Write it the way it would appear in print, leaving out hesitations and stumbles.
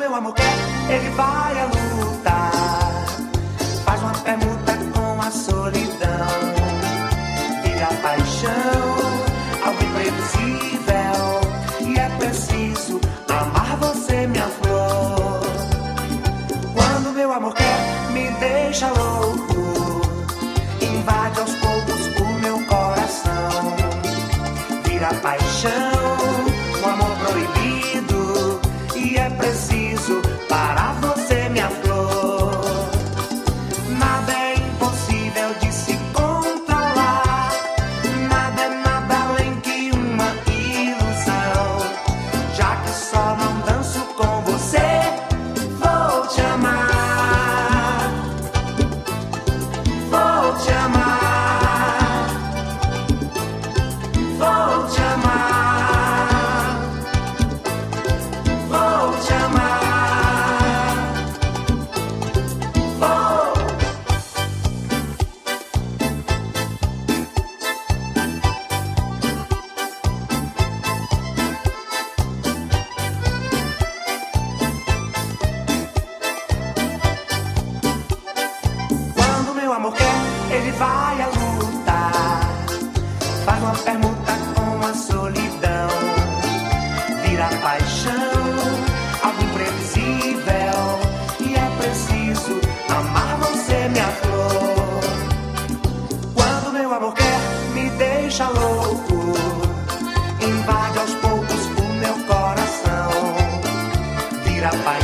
meu amor quer, ele vai à luta. Faz uma permuta com a solidão. Vira paixão, algo imprevisível. E é preciso amar você, minha flor. Quando meu amor quer, me deixa louco. Invade aos poucos o meu coração. Vira paixão, um amor proibido. E é preciso para você, minha flor. Nada é impossível de se controlar. Nada é nada além que uma ilusão. Já que só não danço com você, vou te amar. Vou te amar. Vou te amar. Vou te amar. Vou. Quando meu amor quer, ele vai à luta. Faz uma permuta com a solidão. Vira paixão, algo imprevisível. E é preciso amar você, minha flor. Quando meu amor quer, me deixa louco. Invade aos poucos o meu coração. Vira paixão,